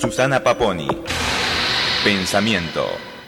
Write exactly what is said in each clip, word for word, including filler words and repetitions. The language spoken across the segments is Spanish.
Susana Paponi. Pensamiento.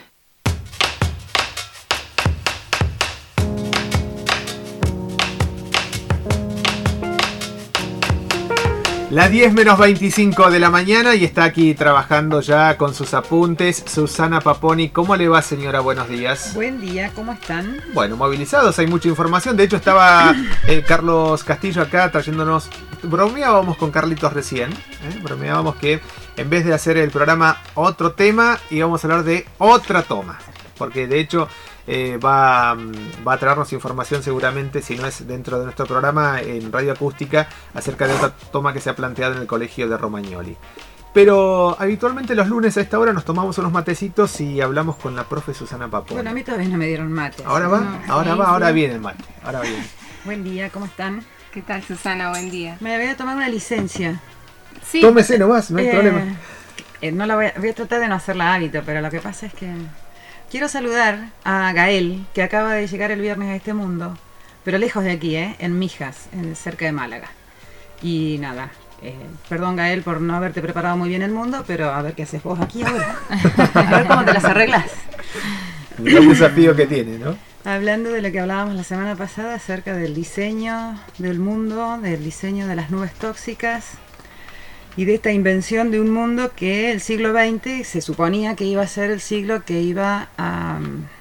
Las diez menos veinticinco de la mañana y está aquí trabajando ya con sus apuntes Susana Paponi. ¿Cómo le va, señora? Buenos días. Buen día, ¿cómo están? Bueno, movilizados, hay mucha información. De hecho estaba eh, Carlos Castillo acá trayéndonos... Bromeábamos con Carlitos recién, ¿eh? Bromeábamos que en vez de hacer el programa otro tema, íbamos a hablar de otra toma. Porque de hecho... Eh, va, va a traernos información seguramente, si no es dentro de nuestro programa, en Radio Acústica, acerca de otra toma que se ha planteado en el colegio de Romagnoli. Pero habitualmente los lunes a esta hora nos tomamos unos matecitos y hablamos con la profe Susana Paponi. Bueno, a mí todavía no me dieron mate. Ahora va, no, ahora sí, va, ahora sí. viene el mate. Ahora viene. Buen día, ¿cómo están? ¿Qué tal, Susana? Buen día. Me voy a tomar una licencia. Sí. Tómese nomás, no hay Eh, problema. eh, no la voy, a, voy a tratar de no hacerla hábito, pero lo que pasa es que... Quiero saludar a Gael, que acaba de llegar el viernes a este mundo, pero lejos de aquí, ¿eh? En Mijas, en, cerca de Málaga. Y nada, eh, perdón Gael por no haberte preparado muy bien el mundo, pero a ver qué haces vos aquí ahora. A ver cómo te las arreglas. El desafío que tiene, ¿no? Hablando de lo que hablábamos la semana pasada acerca del diseño del mundo, del diseño de las nubes tóxicas y de esta invención de un mundo que el siglo veinte se suponía que iba a ser el siglo que iba a,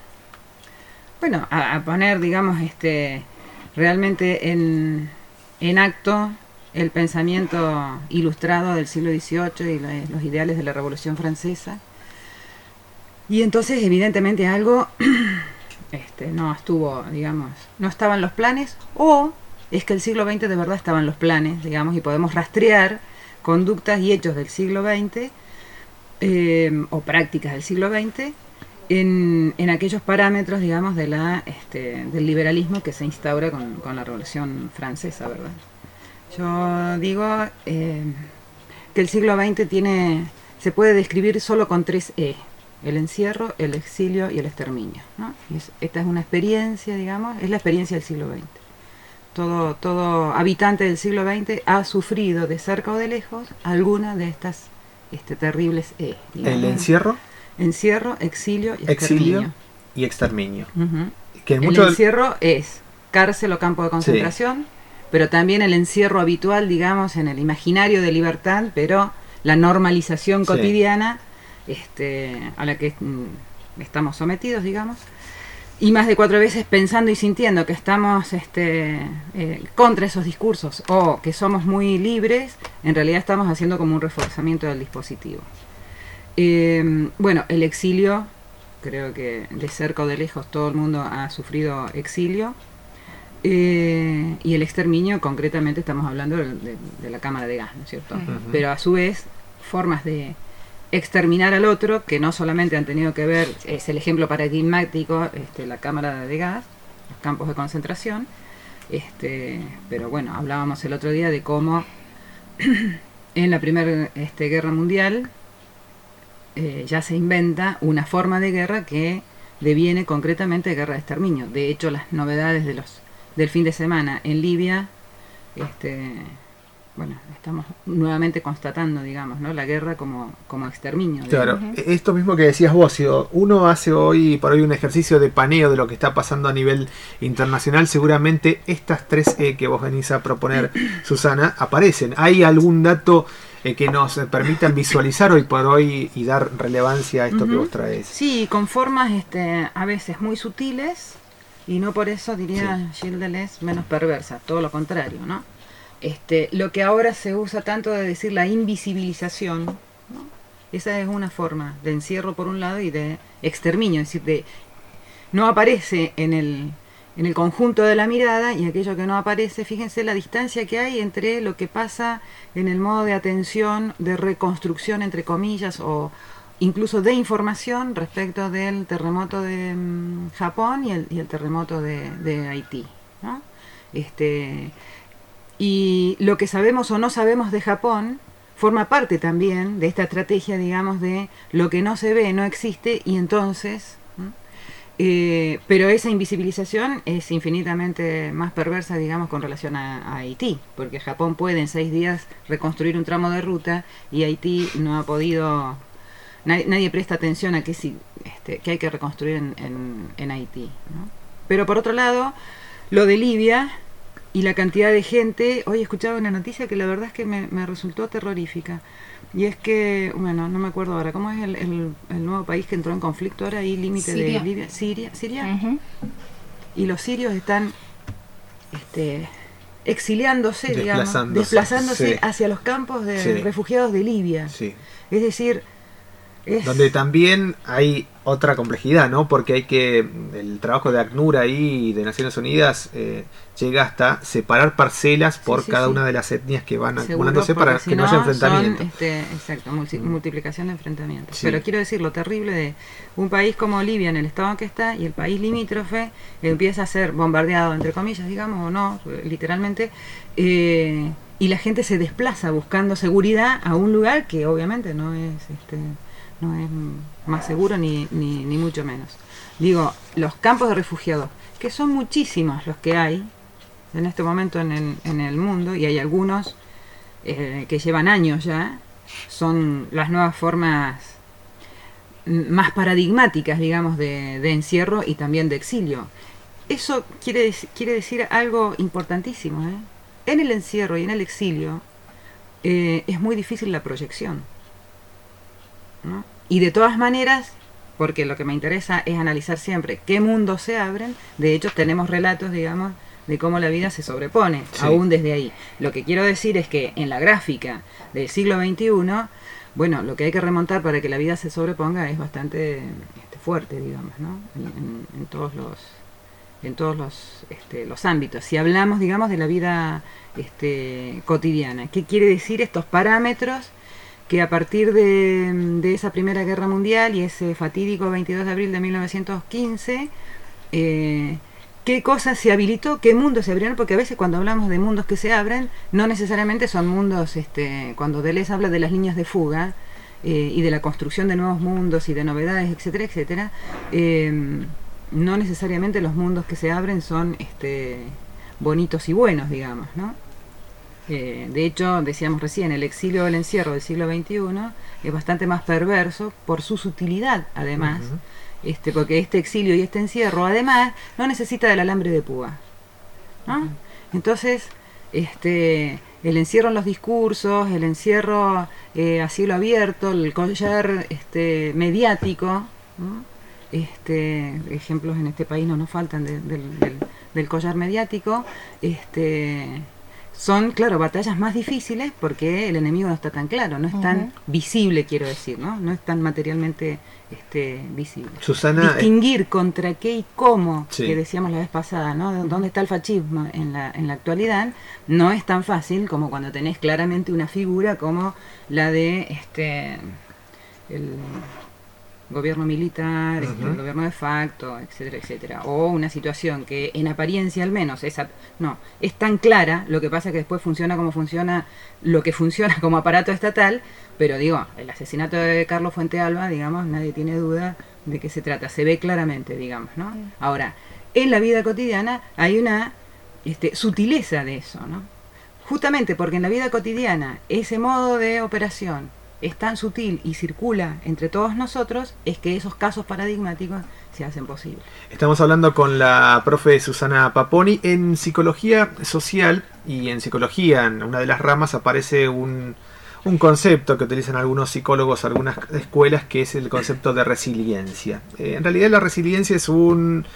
bueno, a, a poner, digamos, este, realmente en, en acto el pensamiento ilustrado del siglo dieciocho y la, los ideales de la Revolución Francesa. Y entonces, evidentemente, algo este, no estuvo, digamos, no estaban los planes, o es que el siglo veinte de verdad estaban los planes, digamos, y podemos rastrear conductas y hechos del siglo veinte eh, o prácticas del siglo veinte en, en aquellos parámetros, digamos, de la, este, del liberalismo que se instaura con, con la Revolución Francesa, ¿verdad? Yo digo eh, que el siglo veinte tiene, se puede describir solo con tres E: el encierro, el exilio y el exterminio, ¿no? Y es, esta es una experiencia, digamos, es la experiencia del siglo veinte. Todo, todo habitante del siglo veinte ha sufrido de cerca o de lejos alguna de estas este, terribles E. Digamos. El encierro, Encierro, exilio y exilio exterminio. y exterminio. Uh-huh. Que en El mucho encierro es cárcel o campo de concentración, sí, pero también el encierro habitual, digamos, en el imaginario de libertad, pero la normalización cotidiana, sí, este, a la que mm, estamos sometidos, digamos. Y más de cuatro veces pensando y sintiendo que estamos este, eh, contra esos discursos o que somos muy libres, en realidad estamos haciendo como un reforzamiento del dispositivo. Eh, bueno, el exilio, creo que de cerca o de lejos todo el mundo ha sufrido exilio. Eh, y el exterminio, concretamente estamos hablando de, de, de la cámara de gas, ¿no es cierto? Uh-huh. Pero a su vez, formas de exterminar al otro, que no solamente han tenido que ver, es el ejemplo paradigmático, este, la cámara de gas, los campos de concentración, este, pero bueno, hablábamos el otro día de cómo en la Primera este, Guerra Mundial eh, ya se inventa una forma de guerra que deviene concretamente guerra de exterminio. De hecho, las novedades de los del fin de semana en Libia, este... bueno, estamos nuevamente constatando, digamos, ¿no? La guerra como, como exterminio. Claro, digamos. Esto mismo que decías vos, si uno hace hoy por hoy un ejercicio de paneo de lo que está pasando a nivel internacional, seguramente estas tres E que vos venís a proponer, Susana, aparecen. ¿Hay algún dato eh, que nos permitan visualizar hoy por hoy y dar relevancia a esto uh-huh. que vos traes? Sí, con formas este, a veces muy sutiles y no por eso, diría sí. Gilles Deleuze, menos perversa, todo lo contrario, ¿no? Este, lo que ahora se usa tanto de decir la invisibilización, ¿no? Esa es una forma de encierro por un lado y de exterminio, es decir, de, no aparece en el, en el conjunto de la mirada, y aquello que no aparece, fíjense la distancia que hay entre lo que pasa en el modo de atención, de reconstrucción entre comillas, o incluso de información respecto del terremoto de um, Japón y el, y el terremoto de, de Haití, ¿no? Este... Y lo que sabemos o no sabemos de Japón forma parte también de esta estrategia, digamos, de lo que no se ve, no existe, y entonces Eh, pero esa invisibilización es infinitamente más perversa, digamos, con relación a, a Haití, porque Japón puede en seis días reconstruir un tramo de ruta y Haití no ha podido, nadie, nadie presta atención a qué si, este, que hay que reconstruir en, en, en Haití, ¿no? Pero por otro lado, lo de Libia y la cantidad de gente, hoy escuchaba una noticia que la verdad es que me, me resultó terrorífica. Y es que, bueno, no me acuerdo ahora, ¿cómo es el, el, el nuevo país que entró en conflicto ahora ahí, límite de Libia? Siria. Siria. Uh-huh. Y los sirios están este, exiliándose, Desplazándose, digamos, desplazándose sí. hacia los campos de Sí. refugiados de Libia. Sí. Es decir, es... Donde también hay otra complejidad, ¿no? Porque hay que, el trabajo de ACNUR ahí, de Naciones Unidas, eh, llega hasta separar parcelas por Sí, sí, cada sí. una de las etnias que van Seguro, acumulándose para porque que si no haya enfrentamiento. Son, este, exacto, multi- multiplicación de enfrentamientos. Sí. Pero quiero decir, lo terrible de un país como Libia, en el estado en que está, y el país limítrofe empieza a ser bombardeado, entre comillas, digamos, o no, literalmente, eh, y la gente se desplaza buscando seguridad a un lugar que obviamente no es, este, no es más seguro ni, ni, ni mucho menos. Digo, los campos de refugiados, que son muchísimos los que hay en este momento en el, en el mundo, y hay algunos eh, que llevan años ya, son las nuevas formas más paradigmáticas, digamos, de, de encierro y también de exilio. Eso quiere, dec- quiere decir algo importantísimo, ¿eh? En el encierro y en el exilio eh, es muy difícil la proyección, ¿no? Y de todas maneras, porque lo que me interesa es analizar siempre qué mundos se abren, de hecho tenemos relatos, digamos, de cómo la vida se sobrepone, Sí. aún desde ahí. Lo que quiero decir es que en la gráfica del siglo veintiuno, bueno, lo que hay que remontar para que la vida se sobreponga es bastante este, fuerte, digamos, ¿no? En, en- en todos los en todos los, este, los ámbitos. Si hablamos, digamos, de la vida este, cotidiana, ¿qué quiere decir estos parámetros que a partir de, de esa Primera Guerra Mundial y ese fatídico veintidós de abril de mil novecientos quince, eh, qué cosas se habilitó, qué mundos se abrieron? Porque a veces cuando hablamos de mundos que se abren, no necesariamente son mundos, este, cuando Deleuze habla de las líneas de fuga eh, y de la construcción de nuevos mundos y de novedades, etcétera, etcétera, eh, no necesariamente los mundos que se abren son este, bonitos y buenos, digamos, ¿no? Eh, de hecho, decíamos recién, el exilio o el encierro del siglo veintiuno es bastante más perverso por su sutilidad, además, Ujú. este, porque este exilio y este encierro, además, no necesita del alambre de púa, ¿no? Entonces, este, el encierro en los discursos, el encierro eh, a cielo abierto, el collar este, mediático, ¿no? Este, ejemplos en este país no nos faltan de- del, del- del collar mediático, este, son, claro, batallas más difíciles porque el enemigo no está tan claro, no es tan Ujú. visible, quiero decir, ¿no? No es tan materialmente este, visible. Susana, eh, Distinguir contra qué y cómo, Sí. que decíamos la vez pasada, ¿no? ¿Dónde está el fascismo en la, en la actualidad? No es tan fácil como cuando tenés claramente una figura como la de este el gobierno militar, este, Ujú. el gobierno de facto, etcétera, etcétera. O una situación que en apariencia al menos es, ap- no, es tan clara, lo que pasa que después funciona como funciona, lo que funciona como aparato estatal, pero digo, el asesinato de Carlos Fuentealba, digamos, nadie tiene duda de qué se trata, se ve claramente, digamos, ¿no? Sí. Ahora, en la vida cotidiana hay una este, sutileza de eso, ¿no? Justamente porque en la vida cotidiana ese modo de operación es tan sutil y circula entre todos nosotros, es que esos casos paradigmáticos se hacen posibles. estamos hablando con la profe Susana Paponi. En psicología social y en psicología, en una de las ramas, aparece un, un concepto que utilizan algunos psicólogos, algunas escuelas, que es el concepto de resiliencia. Eh, en realidad la resiliencia es un,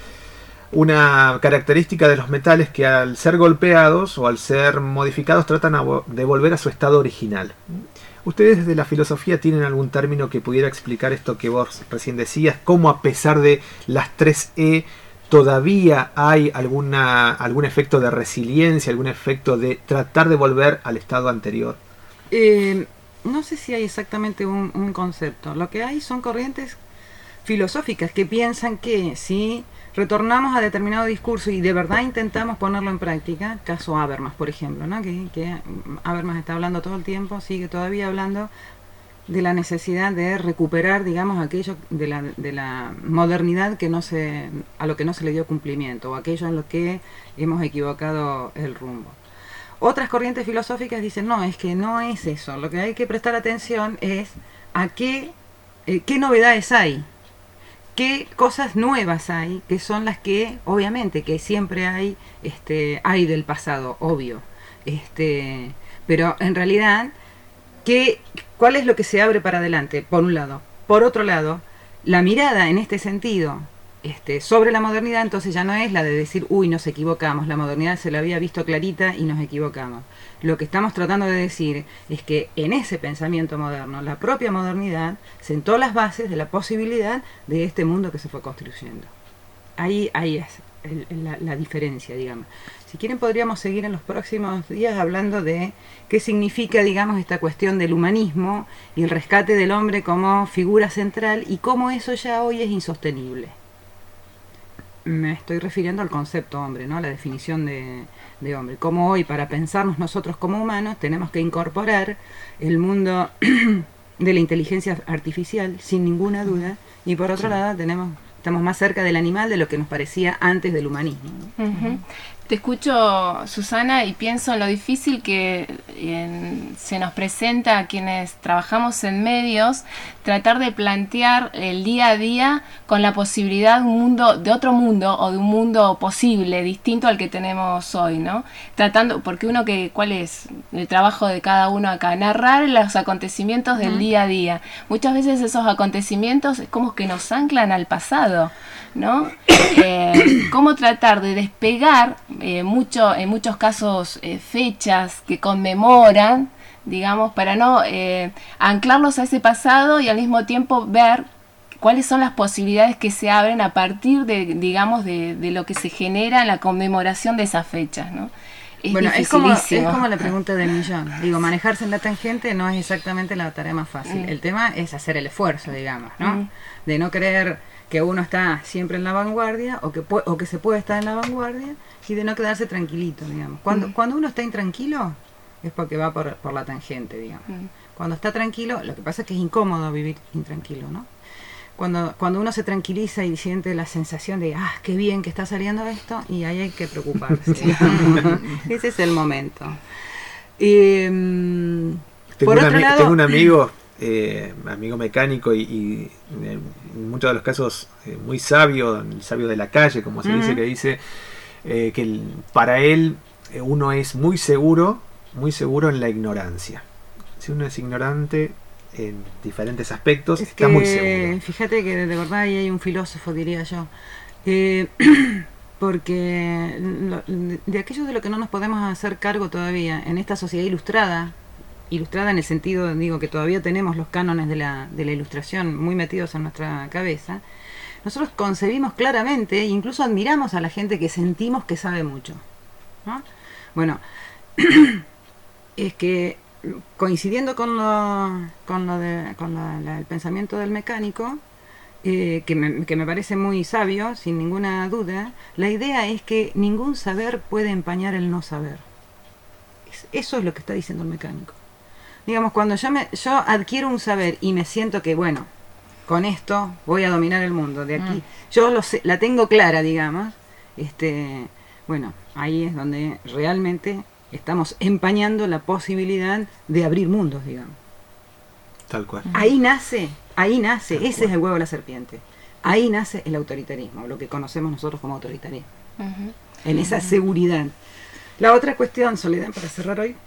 una característica de los metales que al ser golpeados o al ser modificados tratan a vo- de volver a su estado original. ¿Ustedes desde la filosofía tienen algún término que pudiera explicar esto que vos recién decías? ¿Cómo a pesar de las tres E todavía hay alguna, algún efecto de resiliencia, algún efecto de tratar de volver al estado anterior? Eh, no sé si hay exactamente un, un concepto. Lo que hay son corrientes filosóficas que piensan que si retornamos a determinado discurso y de verdad intentamos ponerlo en práctica, caso Habermas, por ejemplo, ¿no? que, que Habermas está hablando todo el tiempo, sigue todavía hablando, de la necesidad de recuperar, digamos, aquello de la, de la modernidad que no se, a lo que no se le dio cumplimiento, o aquello en lo que hemos equivocado el rumbo. Otras corrientes filosóficas dicen, no, es que no es eso, lo que hay que prestar atención es a qué, eh, qué novedades hay, qué cosas nuevas hay, que son las que, obviamente, que siempre hay, este, hay del pasado, obvio, este, pero en realidad, ¿qué, ¿cuál es lo que se abre para adelante? Por un lado. Por otro lado, la mirada en este sentido este, sobre la modernidad, entonces ya no es la de decir, uy, nos equivocamos, la modernidad se la había visto clarita y nos equivocamos. Lo que estamos tratando de decir es que en ese pensamiento moderno, la propia modernidad sentó las bases de la posibilidad de este mundo que se fue construyendo. Ahí, ahí es el, la, la diferencia, digamos. Si quieren podríamos seguir en los próximos días hablando de qué significa, digamos, esta cuestión del humanismo y el rescate del hombre como figura central y cómo eso ya hoy es insostenible. Me estoy refiriendo al concepto hombre, ¿no? A la definición de, de hombre. Cómo hoy, para pensarnos nosotros como humanos, tenemos que incorporar el mundo de la inteligencia artificial, sin ninguna duda, y por otro sí. lado tenemos... Estamos más cerca del animal de lo que nos parecía antes del humanismo, ¿no? Uh-huh. Te escucho, Susana, y pienso en lo difícil que en, se nos presenta a quienes trabajamos en medios, tratar de plantear el día a día con la posibilidad de un mundo, de otro mundo o de un mundo posible, distinto al que tenemos hoy, ¿no? Tratando, porque uno que, ¿cuál es el trabajo de cada uno acá? Narrar los acontecimientos del uh-huh. día a día. Muchas veces esos acontecimientos es como que nos anclan al pasado, ¿no? Eh, cómo tratar de despegar eh, mucho, en muchos casos eh, fechas que conmemoran, digamos, para no eh, anclarlos a ese pasado y al mismo tiempo ver cuáles son las posibilidades que se abren a partir de, digamos, de, de lo que se genera en la conmemoración de esas fechas, ¿no? Es bueno, es como, es como la pregunta del millón. Digo, manejarse en la tangente no es exactamente la tarea más fácil. Mm. El tema es hacer el esfuerzo, digamos, ¿no? Mm. De no creer que uno está siempre en la vanguardia o que pu- o que se puede estar en la vanguardia y de no quedarse tranquilito, digamos. Cuando, mm. cuando uno está intranquilo es porque va por, por la tangente, digamos. Mm. Cuando está tranquilo, lo que pasa es que es incómodo vivir intranquilo, ¿no? Cuando, cuando uno se tranquiliza y siente la sensación de, ah, qué bien que está saliendo esto, y ahí hay que preocuparse. Ese es el momento. Y, um, tengo, por un otro ami- lado, tengo un amigo, eh, amigo mecánico y, y en muchos de los casos eh, muy sabio, el sabio de la calle, como se uh-huh. dice, que dice eh, que el, para él eh, uno es muy seguro, muy seguro en la ignorancia. Si uno es ignorante en diferentes aspectos, es está que, muy seguro. Fíjate que de verdad ahí hay un filósofo, diría yo, eh, porque lo, de aquello de lo que no nos podemos hacer cargo todavía en esta sociedad ilustrada, ilustrada en el sentido, digo, que todavía tenemos los cánones de la, de la ilustración muy metidos en nuestra cabeza, nosotros concebimos claramente, incluso admiramos a la gente que sentimos que sabe mucho, ¿no? Bueno, es que coincidiendo con lo, con lo de, con la, la, el pensamiento del mecánico, eh, que, me, que me parece muy sabio, sin ninguna duda, la idea es que ningún saber puede empañar el no saber. Es, eso es lo que está diciendo el mecánico. Digamos, cuando yo, me, yo adquiero un saber y me siento que, bueno, con esto voy a dominar el mundo, de aquí, mm. yo lo sé, la tengo clara, digamos, este, bueno, ahí es donde realmente estamos empañando la posibilidad de abrir mundos, digamos. Tal cual. Ahí nace, ahí nace, Tal ese cual. Es el huevo de la serpiente. Ahí nace el autoritarismo, lo que conocemos nosotros como autoritarismo. Uh-huh. En esa seguridad. La otra cuestión, Soledad, para cerrar hoy,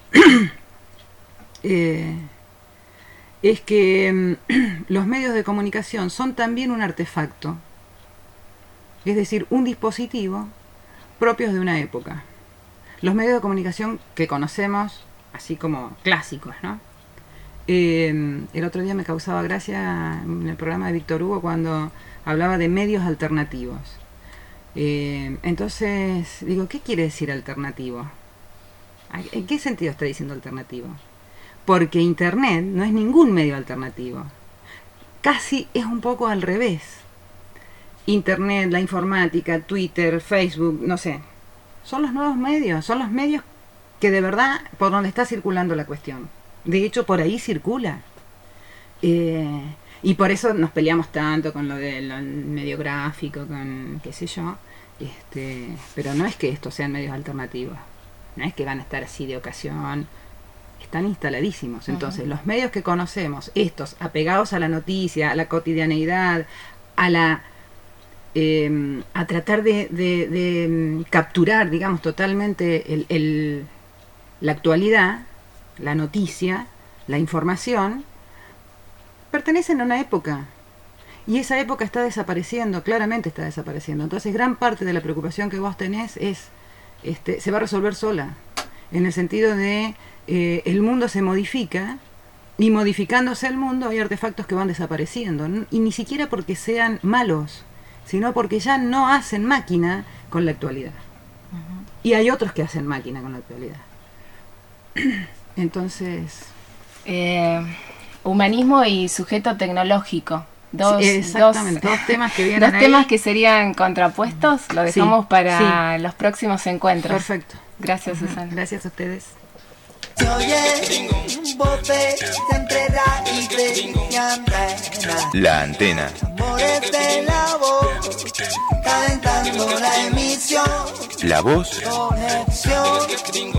eh, es que um, los medios de comunicación son también un artefacto, es decir, un dispositivo propios de una época. Los medios de comunicación que conocemos, así como clásicos, ¿no? Eh, el otro día me causaba gracia en el programa de Víctor Hugo cuando hablaba de medios alternativos. Eh, entonces, digo, ¿qué quiere decir alternativo? ¿En qué sentido está diciendo alternativo? Porque Internet no es ningún medio alternativo. Casi es un poco al revés. Internet, la informática, Twitter, Facebook, no sé. Son los nuevos medios, son los medios que de verdad por donde está circulando la cuestión. De hecho, por ahí circula. Eh, y por eso nos peleamos tanto con lo del medio gráfico, con qué sé yo. Este, pero no es que estos sean medios alternativos, no es que van a estar así de ocasión, están instaladísimos. Entonces, uh-huh. los medios que conocemos, estos apegados a la noticia, a la cotidianeidad, a la eh, a tratar de, de, de capturar, digamos, totalmente el, el, la actualidad, la noticia, la información, pertenecen a una época. Y esa época está desapareciendo, claramente está desapareciendo. Entonces, gran parte de la preocupación que vos tenés es, este, se va a resolver sola, en el sentido de eh, el mundo se modifica, y modificándose el mundo hay artefactos que van desapareciendo, ¿no? Y ni siquiera porque sean malos, sino porque ya no hacen máquina con la actualidad. Uh-huh. Y hay otros que hacen máquina con la actualidad. Entonces... Eh, humanismo y sujeto tecnológico. Dos, sí, exactamente, dos, dos temas que vienen dos ahí. temas que serían contrapuestos, lo dejamos sí, para sí. los próximos encuentros. Perfecto. Gracias, uh-huh. Susana. Gracias a ustedes. Se oye voces entre raíces y antenas. La antena. Amores de la voz, calentando la emisión. La voz Conexión.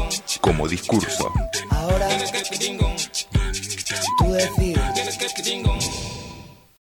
como discurso. Ahora tú decides.